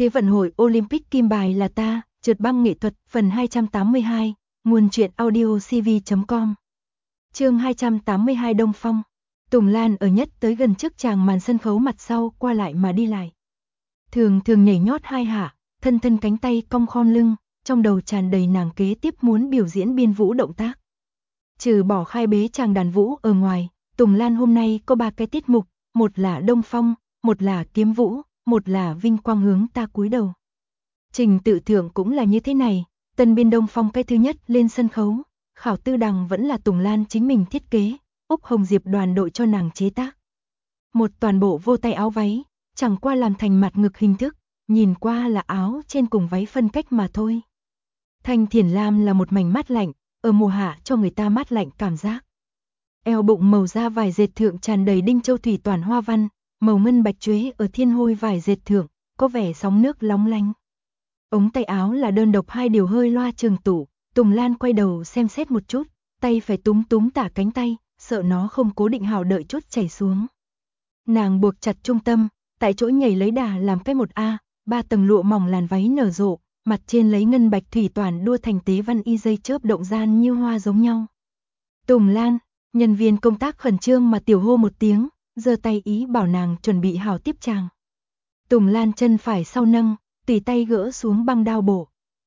Thế vận hội Olympic kim bài là ta, trượt băng nghệ thuật, phần 282, nguồn truyện audio cv.com. Chương 282 Đông Phong. Tùng Lan ở nhất tới gần trước tràng màn sân khấu mặt sau, qua lại mà đi lại. Thường nhảy nhót hai hạ, thân cánh tay cong khom lưng, trong đầu tràn đầy nàng kế tiếp muốn biểu diễn biên vũ động tác. Trừ bỏ khai bế chàng đàn vũ ở ngoài, Tùng Lan hôm nay có 3 cái tiết mục, một là Đông Phong, một là kiếm vũ, một là vinh quang hướng ta cúi đầu. Trình tự thượng cũng là như thế này, tân biên Đông Phong cái thứ nhất lên sân khấu, khảo tư đằng vẫn là Tùng Lan chính mình thiết kế, Úc Hồng Diệp đoàn đội cho nàng chế tác. Một toàn bộ vô tay áo váy, chẳng qua làm thành mặt ngực hình thức, nhìn qua là áo trên cùng váy phân cách mà thôi. Thanh thiền lam là một mảnh mát lạnh, ở mùa hạ cho người ta mát lạnh cảm giác. Eo bụng màu da vải dệt thượng tràn đầy đinh châu thủy toàn hoa văn, màu ngân bạch chuế ở thiên hôi vải dệt thượng, có vẻ sóng nước lóng lánh. Ống tay áo là đơn độc 2 điều hơi loa trường tủ, Tùng Lan quay đầu xem xét một chút, tay phải túm tả cánh tay, sợ nó không cố định hào đợi chút chảy xuống. Nàng buộc chặt trung tâm, tại chỗ nhảy lấy đà làm cái 1A, 3 tầng lụa mỏng làn váy nở rộ, mặt trên lấy ngân bạch thủy toàn đua thành tế văn y dây chớp động gian như hoa giống nhau. Tùng Lan, nhân viên công tác khẩn trương mà tiểu hô một tiếng, giơ tay ý bảo nàng chuẩn bị hảo tiếp chàng. Tùng Lan chân phải sau nâng, tùy tay gỡ xuống băng đao bộ.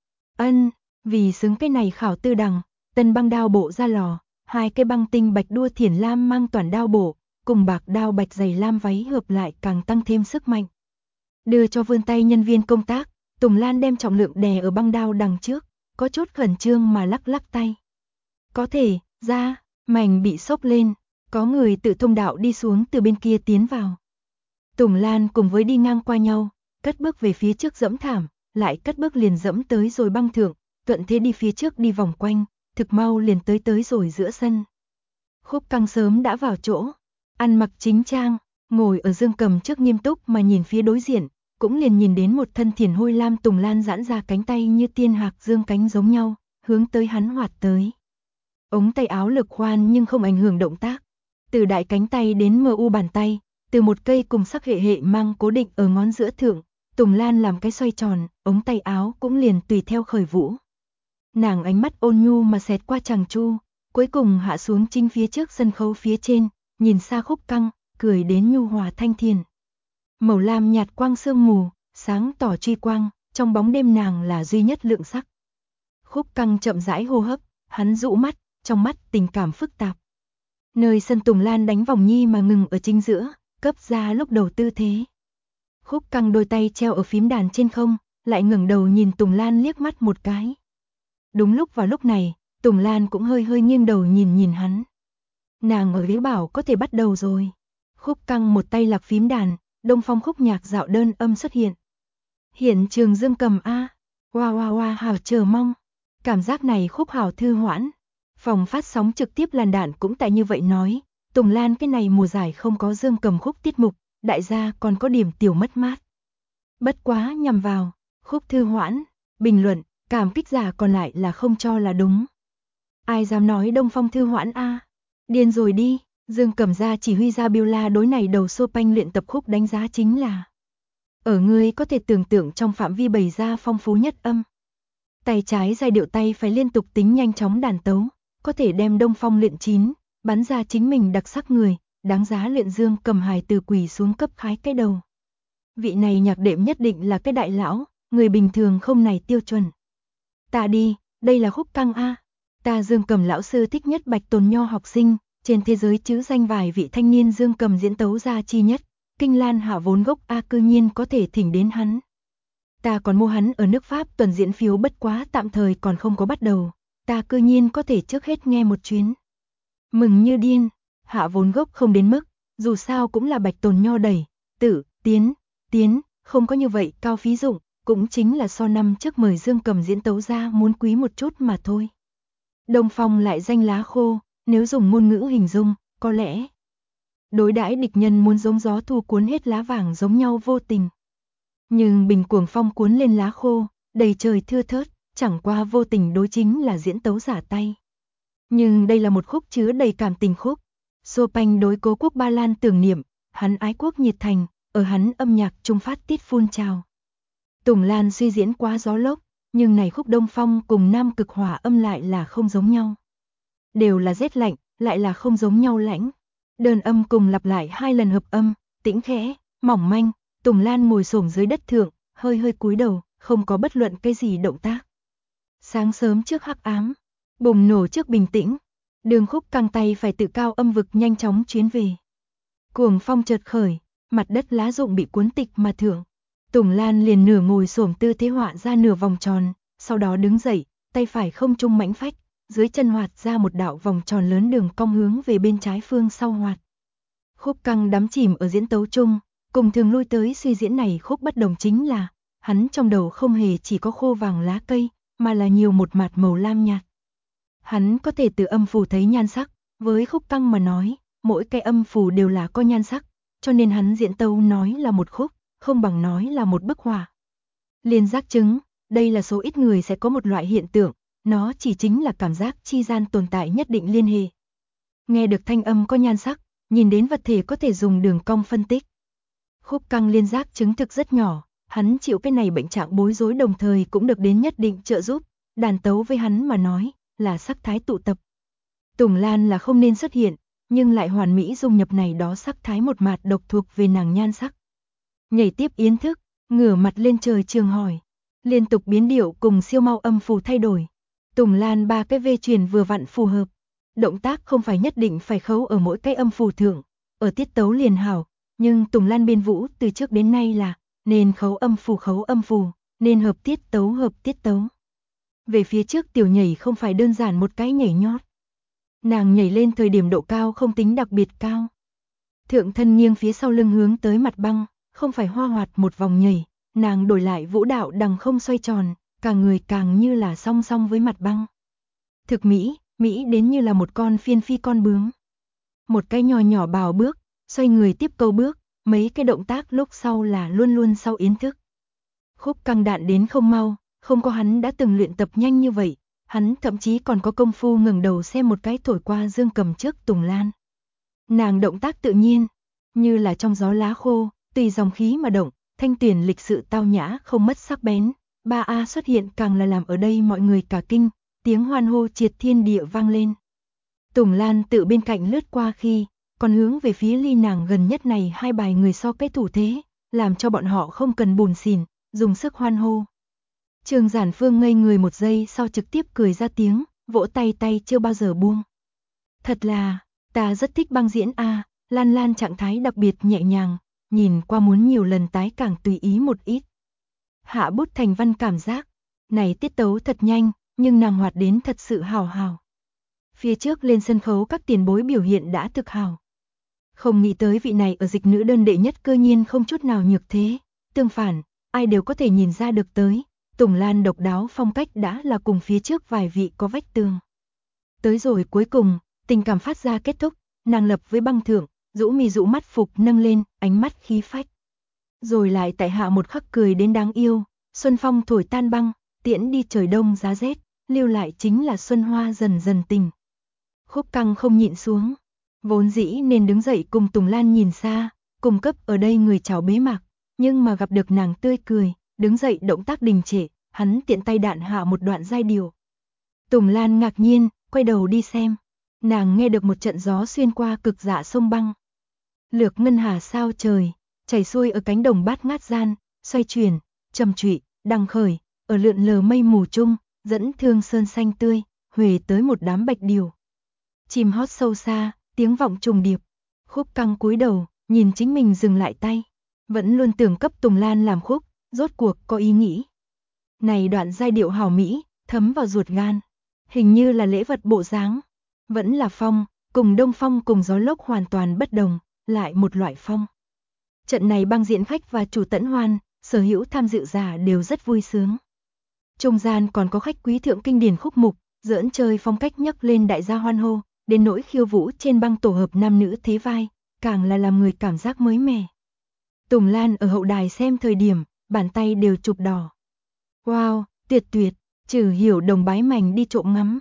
Vì xứng cái này khảo tư đằng, tân băng đao bộ ra lò, 2 cái băng tinh bạch đua thiển lam mang toàn đao bộ, cùng bạc đao bạch dày lam váy hợp lại càng tăng thêm sức mạnh. Đưa cho vươn tay nhân viên công tác, Tùng Lan đem trọng lượng đè ở băng đao đằng trước, có chút khẩn trương mà lắc tay. Có thể, ra, mảnh bị xốc lên, có người tự thông đạo đi xuống từ bên kia tiến vào. Tùng Lan cùng với đi ngang qua nhau, cất bước về phía trước dẫm thảm, lại cất bước liền dẫm tới rồi băng thượng, thuận thế đi phía trước đi vòng quanh, thực mau liền tới rồi giữa sân. Khúc Căng sớm đã vào chỗ, ăn mặc chính trang, ngồi ở dương cầm trước nghiêm túc mà nhìn phía đối diện, cũng liền nhìn đến một thân thiển hôi lam Tùng Lan giãn ra cánh tay như tiên hạc dương cánh giống nhau, hướng tới hắn hoạt tới. Ống tay áo lực khoan nhưng không ảnh hưởng động tác, từ đại cánh tay đến mu bàn tay, từ một cây cùng sắc hệ mang cố định ở ngón giữa thượng, Tùng Lan làm cái xoay tròn, ống tay áo cũng liền tùy theo khởi vũ. Nàng ánh mắt ôn nhu mà xẹt qua chàng chu, cuối cùng hạ xuống chính phía trước sân khấu phía trên, nhìn xa Khúc Căng, cười đến nhu hòa thanh thiền. Màu lam nhạt quang sương mù, sáng tỏ truy quang, trong bóng đêm nàng là duy nhất lượng sắc. Khúc Căng chậm rãi hô hấp, hắn dụ mắt, trong mắt tình cảm phức tạp. Nơi sân Tùng Lan đánh vòng nhi mà ngừng ở chính giữa, cấp ra lúc đầu tư thế. Khúc Căng đôi tay treo ở phím đàn trên không, lại ngẩng đầu nhìn Tùng Lan liếc mắt một cái. Đúng lúc vào lúc này, Tùng Lan cũng hơi nghiêng đầu nhìn hắn. Nàng ở ghế bảo có thể bắt đầu rồi. Khúc Căng một tay lạc phím đàn, Đông Phong khúc nhạc dạo đơn âm xuất hiện. Hiện trường dương cầm A, wow hào chờ mong. Cảm giác này khúc hào thư hoãn. Phòng phát sóng trực tiếp làn đạn cũng tại như vậy nói, Tùng Lan cái này mùa giải không có dương cầm khúc tiết mục, đại gia còn có điểm tiểu mất mát. Bất quá nhằm vào, khúc thư hoãn, bình luận, cảm kích giả còn lại là không cho là đúng. Ai dám nói Đông Phong thư hoãn A, điên rồi đi, dương cầm ra chỉ huy ra Biola đối này đầu Chopin luyện tập khúc đánh giá chính là. Ở ngươi có thể tưởng tượng trong phạm vi bày ra phong phú nhất âm. Tay trái giai điệu tay phải liên tục tính nhanh chóng đàn tấu, có thể đem Đông Phong luyện chín, bắn ra chính mình đặc sắc người, đáng giá luyện dương cầm hài từ quỳ xuống cấp khái cái đầu. Vị này nhạc đệm nhất định là cái đại lão, người bình thường không này tiêu chuẩn. Ta đi, đây là Khúc Căng A. Ta dương cầm lão sư thích nhất Bạch Tồn Nho học sinh, trên thế giới chứ danh vài vị thanh niên dương cầm diễn tấu ra chi nhất, Kinh Lan Hạ vốn gốc A cư nhiên có thể thỉnh đến hắn. Ta còn mua hắn ở nước Pháp tuần diễn phiếu bất quá tạm thời còn không có bắt đầu, ta cư nhiên có thể trước hết nghe một chuyến. Mừng như điên, Hạ vốn gốc không đến mức, dù sao cũng là Bạch Tồn Nho đẩy, tiến, không có như vậy cao phí dụng, cũng chính là so năm trước mời dương cầm diễn tấu ra muốn quý một chút mà thôi. Đông Phong lại danh lá khô, nếu dùng ngôn ngữ hình dung, có lẽ đối đãi địch nhân muốn giống gió thu cuốn hết lá vàng giống nhau vô tình. Nhưng bình cuồng phong cuốn lên lá khô, đầy trời thưa thớt, chẳng qua vô tình đối chính là diễn tấu giả tay. Nhưng đây là một khúc chứa đầy cảm tình khúc. Chopin đối cố quốc Ba Lan tưởng niệm, hắn ái quốc nhiệt thành, ở hắn âm nhạc trung phát tiết phun trào. Tùng Lan suy diễn quá gió lốc, nhưng này khúc Đông Phong cùng Nam Cực Hỏa âm lại là không giống nhau. Đều là rét lạnh, lại là không giống nhau lãnh. Đơn âm cùng lặp lại 2 lần hợp âm, tĩnh khẽ, mỏng manh, Tùng Lan ngồi xổm dưới đất thượng, hơi hơi cúi đầu, không có bất luận cái gì động tác. Sáng sớm trước hắc ám, bùng nổ trước bình tĩnh, Đường Khúc căng tay phải tự cao âm vực nhanh chóng chuyến về. Cuồng phong chợt khởi, mặt đất lá rụng bị cuốn tịch mà thượng. Tùng Lan liền nửa ngồi xổm tư thế họa ra nửa vòng tròn, sau đó đứng dậy, tay phải không trung mãnh phách, dưới chân hoạt ra một đạo vòng tròn lớn đường cong hướng về bên trái phương sau hoạt. Khúc căng đắm chìm ở diễn tấu chung, cùng thường lui tới suy diễn này khúc bất đồng chính là, hắn trong đầu không hề chỉ có khô vàng lá cây, mà là nhiều một mạt màu lam nhạt. Hắn có thể từ âm phù thấy nhan sắc, với khúc căng mà nói, mỗi cái âm phù đều là có nhan sắc, cho nên hắn diễn tấu nói là một khúc, không bằng nói là một bức họa. Liên giác chứng, đây là số ít người sẽ có một loại hiện tượng, nó chỉ chính là cảm giác chi gian tồn tại nhất định liên hệ. Nghe được thanh âm có nhan sắc, nhìn đến vật thể có thể dùng đường cong phân tích. Khúc căng liên giác chứng thực rất nhỏ, hắn chịu cái này bệnh trạng bối rối đồng thời cũng được đến nhất định trợ giúp, đàn tấu với hắn mà nói, là sắc thái tụ tập. Tùng Lan là không nên xuất hiện, nhưng lại hoàn mỹ dung nhập này đó sắc thái một mạt độc thuộc về nàng nhan sắc. Nhảy tiếp yến thức, ngửa mặt lên trời trường hỏi, liên tục biến điệu cùng siêu mau âm phù thay đổi. Tùng Lan 3 cái vê truyền vừa vặn phù hợp. Động tác không phải nhất định phải khấu ở mỗi cái âm phù thượng, ở tiết tấu liền hảo, nhưng Tùng Lan biên vũ từ trước đến nay là nên khấu âm phù, nên hợp tiết tấu. Về phía trước tiểu nhảy không phải đơn giản một cái nhảy nhót. Nàng nhảy lên thời điểm độ cao không tính đặc biệt cao. Thượng thân nghiêng phía sau lưng hướng tới mặt băng, không phải hoa hoạt một vòng nhảy, nàng đổi lại vũ đạo đằng không xoay tròn, cả người càng như là song song với mặt băng. Thực mỹ đến như là một con phiên phi con bướm. Một cái nhỏ nhỏ bào bước, xoay người tiếp câu bước, mấy cái động tác lúc sau là luôn luôn sau yến thức. Khúc căng đạn đến không mau, không có hắn đã từng luyện tập nhanh như vậy, hắn thậm chí còn có công phu ngẩng đầu xem một cái thổi qua dương cầm trước Tùng Lan. Nàng động tác tự nhiên, như là trong gió lá khô, tùy dòng khí mà động, thanh tuyển lịch sự tao nhã không mất sắc bén. 3A xuất hiện càng là làm ở đây mọi người cả kinh, tiếng hoan hô triệt thiên địa vang lên. Tùng Lan tự bên cạnh lướt qua khi, còn hướng về phía ly nàng gần nhất này 2 bài người so cái thủ thế, làm cho bọn họ không cần buồn xỉn, dùng sức hoan hô. Trường Giản Phương ngây người một giây sau trực tiếp cười ra tiếng, vỗ tay chưa bao giờ buông. Thật là, ta rất thích băng diễn a, Lan Lan trạng thái đặc biệt nhẹ nhàng, nhìn qua muốn nhiều lần tái càng tùy ý một ít. Hạ bút thành văn cảm giác, này tiết tấu thật nhanh, nhưng nàng hoạt đến thật sự hào. Phía trước lên sân khấu các tiền bối biểu hiện đã thực hào. Không nghĩ tới vị này ở dịch nữ đơn đệ nhất cơ nhiên không chút nào nhược thế, tương phản, ai đều có thể nhìn ra được tới, Tùng Lan độc đáo phong cách đã là cùng phía trước vài vị có vách tường. Tới rồi cuối cùng, tình cảm phát ra kết thúc, nàng lập với băng thượng, rũ mi rũ mắt phục nâng lên, ánh mắt khí phách. Rồi lại tại hạ một khắc cười đến đáng yêu, xuân phong thổi tan băng, tiễn đi trời đông giá rét, lưu lại chính là xuân hoa dần dần tình. Khúc căng không nhịn xuống, vốn dĩ nên đứng dậy cùng Tùng Lan nhìn xa, cùng cấp ở đây người chào bế mạc, nhưng mà gặp được nàng tươi cười, đứng dậy động tác đình trệ, hắn tiện tay đạn hạ một đoạn giai điệu. Tùng Lan ngạc nhiên, quay đầu đi xem, nàng nghe được một trận gió xuyên qua cực dạ sông băng. Lược ngân hà sao trời, chảy xuôi ở cánh đồng bát ngát gian, xoay chuyển, trầm trụy, đằng khởi, ở lượn lờ mây mù chung, dẫn thương sơn xanh tươi, huề tới một đám bạch điều. Chim hót sâu xa, tiếng vọng trùng điệp. Khúc căng cúi đầu, nhìn chính mình dừng lại tay. Vẫn luôn tưởng cấp Tùng Lan làm khúc, rốt cuộc có ý nghĩ. Này đoạn giai điệu hào mỹ, thấm vào ruột gan. Hình như là lễ vật bộ dáng. Vẫn là phong, cùng đông phong cùng gió lốc hoàn toàn bất đồng, lại một loại phong. Trận này băng diễn khách và chủ tẫn hoan, sở hữu tham dự giả đều rất vui sướng. Trung gian còn có khách quý thượng kinh điển khúc mục, giỡn chơi phong cách nhấc lên đại gia hoan hô, đến nỗi khiêu vũ trên băng tổ hợp nam nữ thế vai, càng là làm người cảm giác mới mẻ. Tùng Lan ở hậu đài xem thời điểm, bàn tay đều chụp đỏ. Wow, tuyệt, Trừ Hiểu Đồng bái mảnh đi trộm ngắm.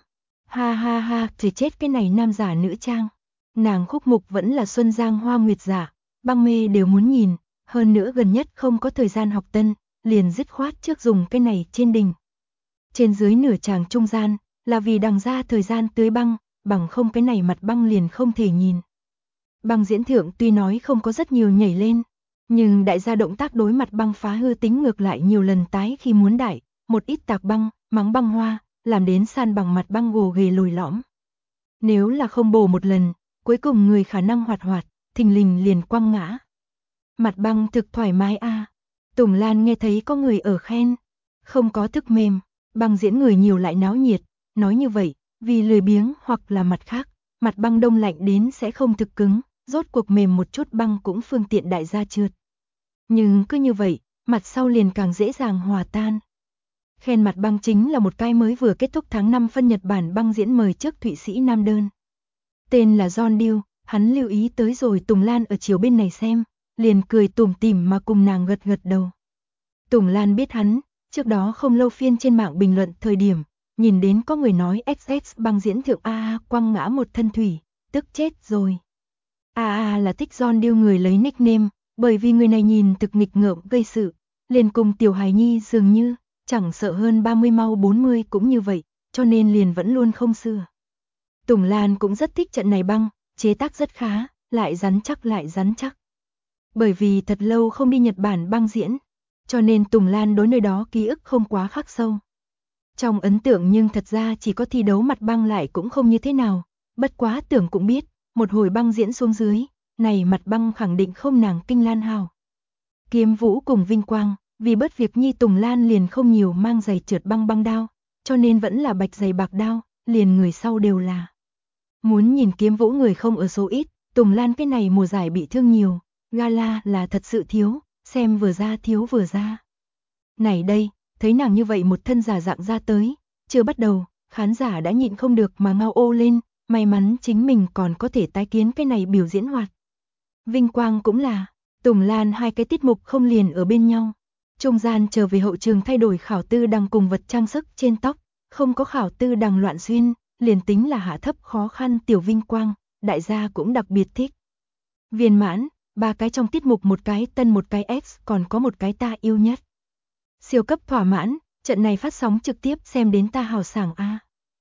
Ha, chỉ chết cái này nam giả nữ trang. Nàng khúc mục vẫn là Xuân Giang Hoa Nguyệt giả, băng mê đều muốn nhìn, hơn nữa gần nhất không có thời gian học tân, liền dứt khoát trước dùng cái này trên đỉnh. Trên dưới nửa tràng trung gian, là vì đằng ra thời gian tưới băng, bằng không cái này mặt băng liền không thể nhìn. Băng diễn thượng tuy nói không có rất nhiều nhảy lên, nhưng đại gia động tác đối mặt băng phá hư tính ngược lại nhiều lần tái khi muốn đại, một ít tạc băng, mắng băng hoa, làm đến san bằng mặt băng gồ ghề lồi lõm. Nếu là không bổ một lần, cuối cùng người khả năng hoạt hoạt, thình lình liền quăng ngã. Mặt băng thực thoải mái a. Tùng Lan nghe thấy có người ở khen, không có thức mềm, băng diễn người nhiều lại náo nhiệt, nói như vậy, vì lười biếng hoặc là mặt khác, mặt băng đông lạnh đến sẽ không thực cứng, rốt cuộc mềm một chút băng cũng phương tiện đại gia trượt. Nhưng cứ như vậy, mặt sau liền càng dễ dàng hòa tan. Khen mặt băng chính là một cái mới vừa kết thúc tháng 5 phân Nhật Bản băng diễn mời trước Thụy Sĩ Nam đơn. Tên là John Dew, hắn lưu ý tới rồi Tùng Lan ở chiều bên này xem, liền cười tủm tỉm mà cùng nàng gật gật đầu. Tùng Lan biết hắn, trước đó không lâu phiên trên mạng bình luận thời điểm, nhìn đến có người nói XX băng diễn thượng AA quăng ngã một thân thủy, tức chết rồi. AA là thích John Dew người lấy nickname, bởi vì người này nhìn thực nghịch ngợm gây sự, liền cùng tiểu hài nhi dường như, chẳng sợ hơn 30 mau 40 cũng như vậy, cho nên liền vẫn luôn không xưa. Tùng Lan cũng rất thích trận này băng, chế tác rất khá, lại rắn chắc. Bởi vì thật lâu không đi Nhật Bản băng diễn, cho nên Tùng Lan đối nơi đó ký ức không quá khắc sâu. Trong ấn tượng nhưng thật ra chỉ có thi đấu mặt băng lại cũng không như thế nào, bất quá tưởng cũng biết, một hồi băng diễn xuống dưới, này mặt băng khẳng định không nàng Kinh Lan hào. Kiếm Vũ cùng Vinh Quang, vì bớt việc nhi Tùng Lan liền không nhiều mang giày trượt băng đao, cho nên vẫn là bạch giày bạc đao, liền người sau đều là. Muốn nhìn Kiếm Vũ người không ở số ít, Tùng Lan cái này mùa giải bị thương nhiều, gala là thật sự thiếu, xem vừa ra thiếu vừa ra. Này đây, thấy nàng như vậy một thân giả dạng ra tới, chưa bắt đầu, khán giả đã nhịn không được mà ngao ô lên, may mắn chính mình còn có thể tái kiến cái này biểu diễn hoạt. Vinh Quang cũng là, Tùng Lan hai cái tiết mục không liền ở bên nhau. Trung gian trở về hậu trường thay đổi khảo tư đằng cùng vật trang sức trên tóc, không có khảo tư đằng loạn xuyên, liền tính là hạ thấp khó khăn tiểu Vinh Quang, đại gia cũng đặc biệt thích. Viên mãn, ba cái trong tiết mục một cái tân một cái X còn có một cái ta yêu nhất. Siêu cấp thỏa mãn, trận này phát sóng trực tiếp xem đến ta hào sảng a.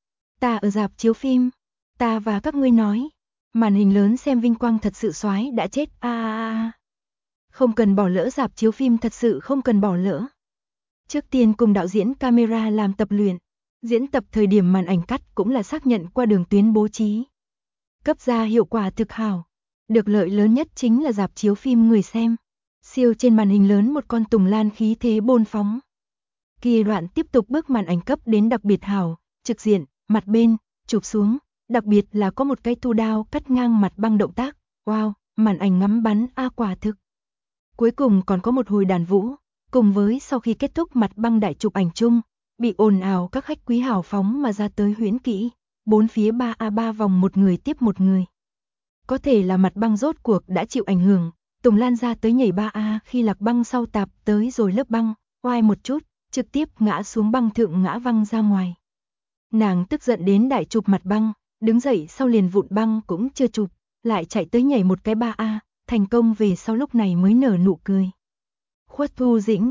Ta ở rạp chiếu phim, ta và các ngươi nói, màn hình lớn xem Vinh Quang thật sự soái đã chết a. Không cần bỏ lỡ rạp chiếu phim thật sự không cần bỏ lỡ. Trước tiên cùng đạo diễn camera làm tập luyện, diễn tập thời điểm màn ảnh cắt cũng là xác nhận qua đường tuyến bố trí. Cấp ra hiệu quả thực hảo. Được lợi lớn nhất chính là rạp chiếu phim người xem. Siêu trên màn hình lớn một con Tùng Lan khí thế bôn phóng. Kỳ đoạn tiếp tục bước màn ảnh cấp đến đặc biệt hảo, trực diện, mặt bên, chụp xuống, đặc biệt là có một cái thu đao cắt ngang mặt băng động tác. Wow, màn ảnh ngắm bắn quả thực. Cuối cùng còn có một hồi đàn vũ, cùng với sau khi kết thúc mặt băng đại chụp ảnh chung, bị ồn ào các khách quý hào phóng mà ra tới huyễn kỹ, bốn phía 3A3 vòng một người tiếp một người. Có thể là mặt băng rốt cuộc đã chịu ảnh hưởng, Tùng Lan ra tới nhảy 3A khi lạc băng sau tạp tới rồi lớp băng, oai một chút, trực tiếp ngã xuống băng thượng ngã văng ra ngoài. Nàng tức giận đến đại chụp mặt băng, đứng dậy sau liền vụn băng cũng chưa chụp, lại chạy tới nhảy một cái 3A, thành công về sau lúc này mới nở nụ cười. Khuất Thu Dĩnh,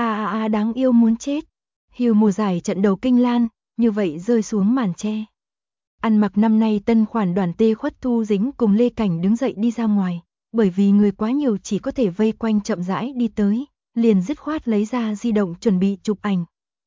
đáng yêu muốn chết. Hiều mùa giải trận đầu Kinh Lan, như vậy rơi xuống màn che. Ăn mặc năm nay tân khoản đoàn tê Khuất Thu Dĩnh cùng Lê Cảnh đứng dậy đi ra ngoài, bởi vì người quá nhiều chỉ có thể vây quanh chậm rãi đi tới, liền dứt khoát lấy ra di động chuẩn bị chụp ảnh.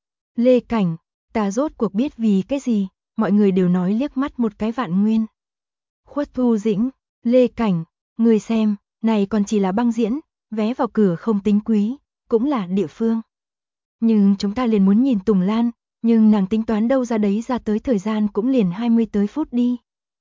Lê Cảnh, ta rốt cuộc biết vì cái gì, mọi người đều nói liếc mắt một cái vạn nguyên. Khuất Thu Dĩnh, Lê Cảnh, người xem, này còn chỉ là băng diễn, vé vào cửa không tính quý, cũng là địa phương. Nhưng chúng ta liền muốn nhìn Tùng Lan, nhưng nàng tính toán đâu ra đấy ra tới thời gian cũng liền 20 tới phút đi.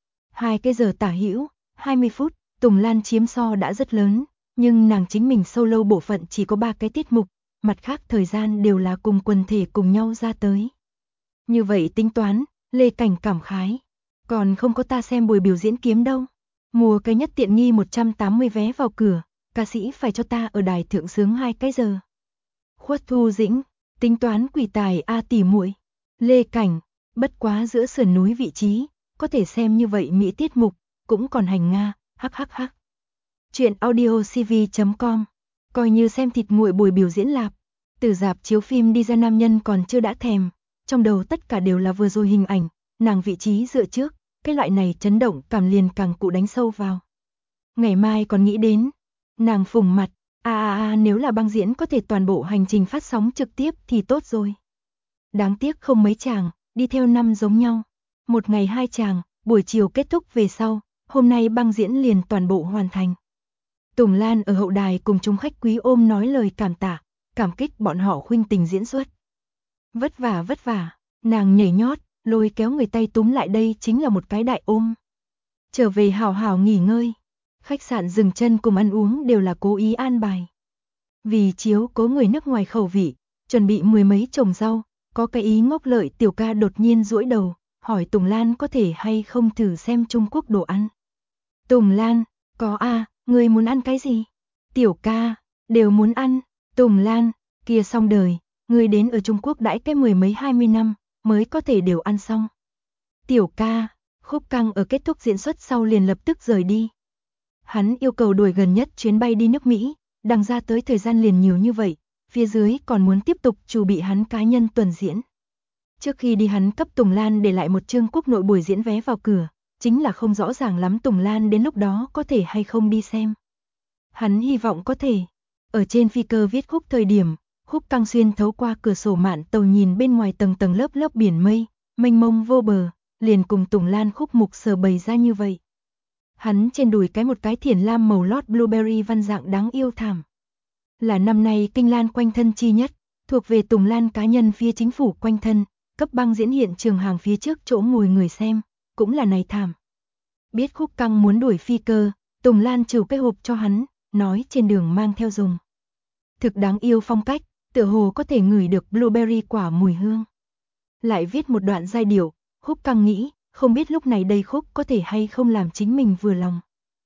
2 cái giờ tả hữu, 20 phút, Tùng Lan chiếm so đã rất lớn, nhưng nàng chính mình solo bộ phận chỉ có 3 cái tiết mục, mặt khác thời gian đều là cùng quần thể cùng nhau ra tới. Như vậy tính toán, Lê Cảnh cảm khái, còn không có ta xem buổi biểu diễn kiếm đâu. Mua cái nhất tiện nghi 180 vé vào cửa, ca sĩ phải cho ta ở đài thượng sướng 2 cái giờ. Khuất Thu Dĩnh, tính toán quỷ tài tỷ muội. Lê Cảnh, bất quá giữa sườn núi vị trí, có thể xem như vậy mỹ tiết mục, cũng còn hành nga, hắc. Chuyện audiocv.com, coi như xem thịt nguội buổi biểu diễn lạp. Từ rạp chiếu phim đi ra nam nhân còn chưa đã thèm, trong đầu tất cả đều là vừa rồi hình ảnh, nàng vị trí dựa trước, cái loại này chấn động cảm liền càng cụ đánh sâu vào. Ngày mai còn nghĩ đến, nàng phủng mặt, nếu là băng diễn có thể toàn bộ hành trình phát sóng trực tiếp thì tốt rồi. Đáng tiếc không mấy chàng, đi theo năm giống nhau. Một ngày 2 chàng, buổi chiều kết thúc về sau, hôm nay băng diễn liền toàn bộ hoàn thành. Tùng Lan ở hậu đài cùng chúng khách quý ôm nói lời cảm tạ, cảm kích bọn họ khuynh tình diễn xuất. Vất vả, nàng nhảy nhót, lôi kéo người tay túm lại đây chính là một cái đại ôm. Trở về hào hào nghỉ ngơi. Khách sạn dừng chân cùng ăn uống đều là cố ý an bài. Vì chiếu cố người nước ngoài khẩu vị, chuẩn bị 10 mấy chồng rau, có cái ý ngốc lợi tiểu ca đột nhiên duỗi đầu, hỏi Tùng Lan có thể hay không thử xem Trung Quốc đồ ăn. Tùng Lan, có ngươi muốn ăn cái gì? Tiểu ca, đều muốn ăn. Tùng Lan, kia xong đời, ngươi đến ở Trung Quốc đãi cái 10 mấy 20 năm, mới có thể đều ăn xong. Tiểu ca, Khúc Căng ở kết thúc diễn xuất sau liền lập tức rời đi. Hắn yêu cầu đuổi gần nhất chuyến bay đi nước Mỹ, đằng ra tới thời gian liền nhiều như vậy, phía dưới còn muốn tiếp tục chuẩn bị hắn cá nhân tuần diễn. Trước khi đi hắn cấp Tùng Lan để lại một chương quốc nội buổi diễn vé vào cửa, chính là không rõ ràng lắm Tùng Lan đến lúc đó có thể hay không đi xem. Hắn hy vọng có thể. Ở trên phi cơ viết khúc thời điểm, Khúc Căng xuyên thấu qua cửa sổ mạn tàu nhìn bên ngoài tầng tầng lớp lớp biển mây, mênh mông vô bờ, liền cùng Tùng Lan khúc mục sở bày ra như vậy. Hắn trên đùi cái một cái thiển lam màu lót blueberry văn dạng đáng yêu thảm. Là năm nay kinh lan quanh thân chi nhất, thuộc về Tùng Lan cá nhân phía chính phủ quanh thân, cấp băng diễn hiện trường hàng phía trước chỗ ngồi người xem, cũng là này thảm. Biết Khúc Căng muốn đuổi phi cơ, Tùng Lan trừ cái hộp cho hắn, nói trên đường mang theo dùng. Thực đáng yêu phong cách, tựa hồ có thể ngửi được blueberry quả mùi hương. Lại viết một đoạn giai điệu, Khúc Căng nghĩ, không biết lúc này đây Khúc có thể hay không làm chính mình vừa lòng.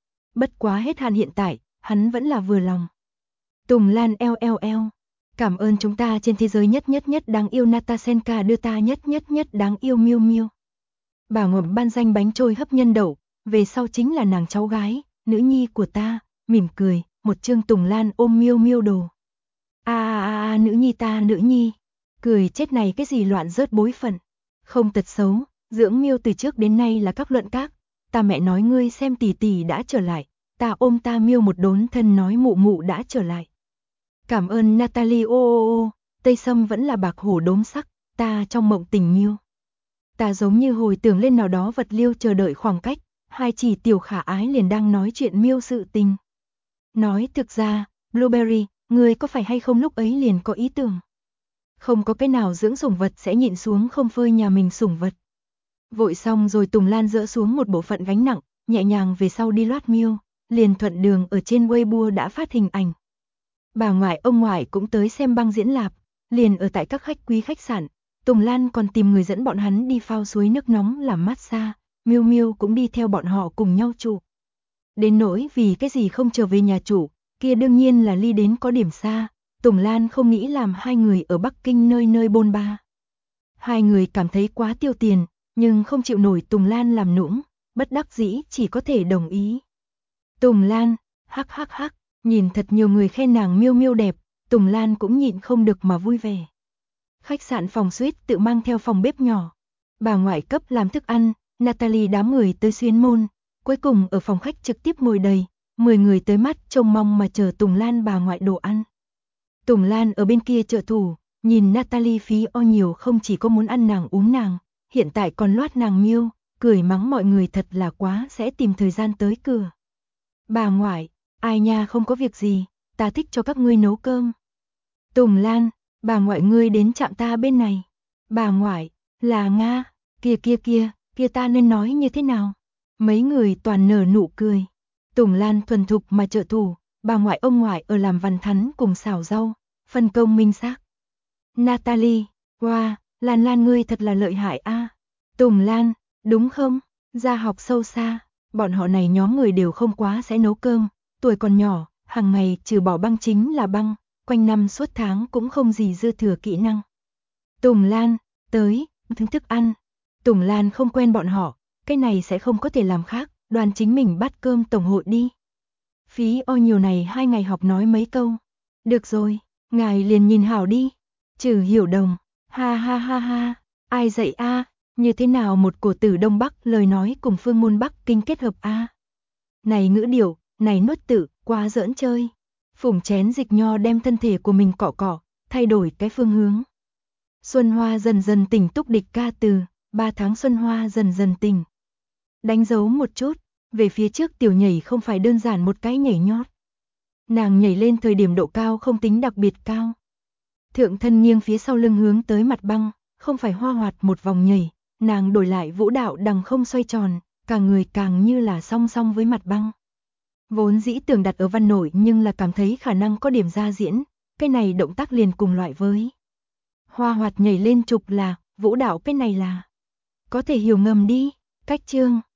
Bất quá hết hạn hiện tại, hắn vẫn là vừa lòng. Tùng Lan LLL, cảm ơn chúng ta trên thế giới nhất đáng yêu Natasenka đưa ta nhất đáng yêu Miu Miu. Bà ngầm ban danh bánh trôi hấp nhân đậu, về sau chính là nàng cháu gái, nữ nhi của ta, mỉm cười, một chương Tùng Lan ôm Miu Miu đồ. Nữ nhi ta nữ nhi, cười chết này cái gì loạn rớt bối phận, không tật xấu, dưỡng Miu từ trước đến nay là các luận các, ta mẹ nói ngươi xem tỷ tỷ đã trở lại, ta ôm ta Miu một đốn thân nói mụ mụ đã trở lại. Cảm ơn Natalie Tây Sâm vẫn là bạc hổ đốm sắc, ta trong mộng tình Miu. Ta giống như hồi tưởng lên nào đó vật liêu chờ đợi khoảng cách, hai chỉ tiểu khả ái liền đang nói chuyện Miu sự tình. Nói thực ra, Blueberry, ngươi có phải hay không lúc ấy liền có ý tưởng? Không có cái nào dưỡng sủng vật sẽ nhịn xuống không phơi nhà mình sủng vật. Vội xong rồi Tùng Lan dỡ xuống một bộ phận gánh nặng, nhẹ nhàng về sau đi loát Miu, liền thuận đường ở trên Weibo đã phát hình ảnh. Bà ngoại ông ngoại cũng tới xem băng diễn lạp, liền ở tại các khách quý khách sạn, Tùng Lan còn tìm người dẫn bọn hắn đi phao suối nước nóng làm massage, Miu Miu cũng đi theo bọn họ cùng nhau chụp. Đến nỗi vì cái gì không trở về nhà chủ, kia đương nhiên là ly đến có điểm xa, Tùng Lan không nghĩ làm hai người ở Bắc Kinh nơi nơi bôn ba. Hai người cảm thấy quá tiêu tiền, nhưng không chịu nổi Tùng Lan làm nũng, bất đắc dĩ chỉ có thể đồng ý. Tùng Lan, hắc, nhìn thật nhiều người khen nàng Miu Miu đẹp, Tùng Lan cũng nhịn không được mà vui vẻ. Khách sạn phòng suite tự mang theo phòng bếp nhỏ. Bà ngoại cấp làm thức ăn, Natalie đám người tới xuyến môn, cuối cùng ở phòng khách trực tiếp ngồi đầy, 10 người tới mắt trông mong mà chờ Tùng Lan bà ngoại đồ ăn. Tùng Lan ở bên kia trợ thủ, nhìn Natalie phí nhiều không chỉ có muốn ăn nàng uống nàng, hiện tại còn loát nàng Miu, cười mắng mọi người thật là quá sẽ tìm thời gian tới cửa. Bà ngoại, ai nha không có việc gì, ta thích cho các ngươi nấu cơm. Tùng Lan, bà ngoại ngươi đến chạm ta bên này. Bà ngoại, là Nga, kia ta nên nói như thế nào? Mấy người toàn nở nụ cười. Tùng Lan thuần thục mà trợ thủ, bà ngoại ông ngoại ở làm văn thắn cùng xào rau, phân công minh xác. Natalie, wow, Lan ngươi thật là lợi hại a. Tùng Lan, đúng không? Gia học sâu xa, bọn họ này nhóm người đều không quá sẽ nấu cơm, tuổi còn nhỏ, hàng ngày trừ bỏ băng chính là băng, quanh năm suốt tháng cũng không gì dư thừa kỹ năng. Tùng Lan, tới, thức ăn. Tùng Lan không quen bọn họ, cái này sẽ không có thể làm khác, đoàn chính mình bắt cơm tổng hội đi. Phí nhiều này 2 ngày học nói mấy câu. Được rồi, ngài liền nhìn hảo đi. Trừ Hiểu Đồng, ha ha ha ha, ai dạy a? Như thế nào một cổ tử Đông Bắc lời nói cùng phương môn Bắc Kinh kết hợp a? Này ngữ điệu, này nuốt tự, quá giỡn chơi. Phủng chén dịch nho đem thân thể của mình cọ cọ, thay đổi cái phương hướng. Xuân Hoa dần dần tỉnh túc địch ca từ, 3 tháng Xuân Hoa dần dần tỉnh. Đánh dấu một chút, về phía trước tiểu nhảy không phải đơn giản một cái nhảy nhót. Nàng nhảy lên thời điểm độ cao không tính đặc biệt cao. Thượng thân nghiêng phía sau lưng hướng tới mặt băng, không phải hoa hoạt một vòng nhảy, nàng đổi lại vũ đạo đằng không xoay tròn, cả người càng như là song song với mặt băng. Vốn dĩ tưởng đặt ở văn nổi nhưng là cảm thấy khả năng có điểm ra diễn, cái này động tác liền cùng loại với. Hoa hoạt nhảy lên trục là, vũ đạo cái này là. Có thể hiểu ngầm đi, cách chương.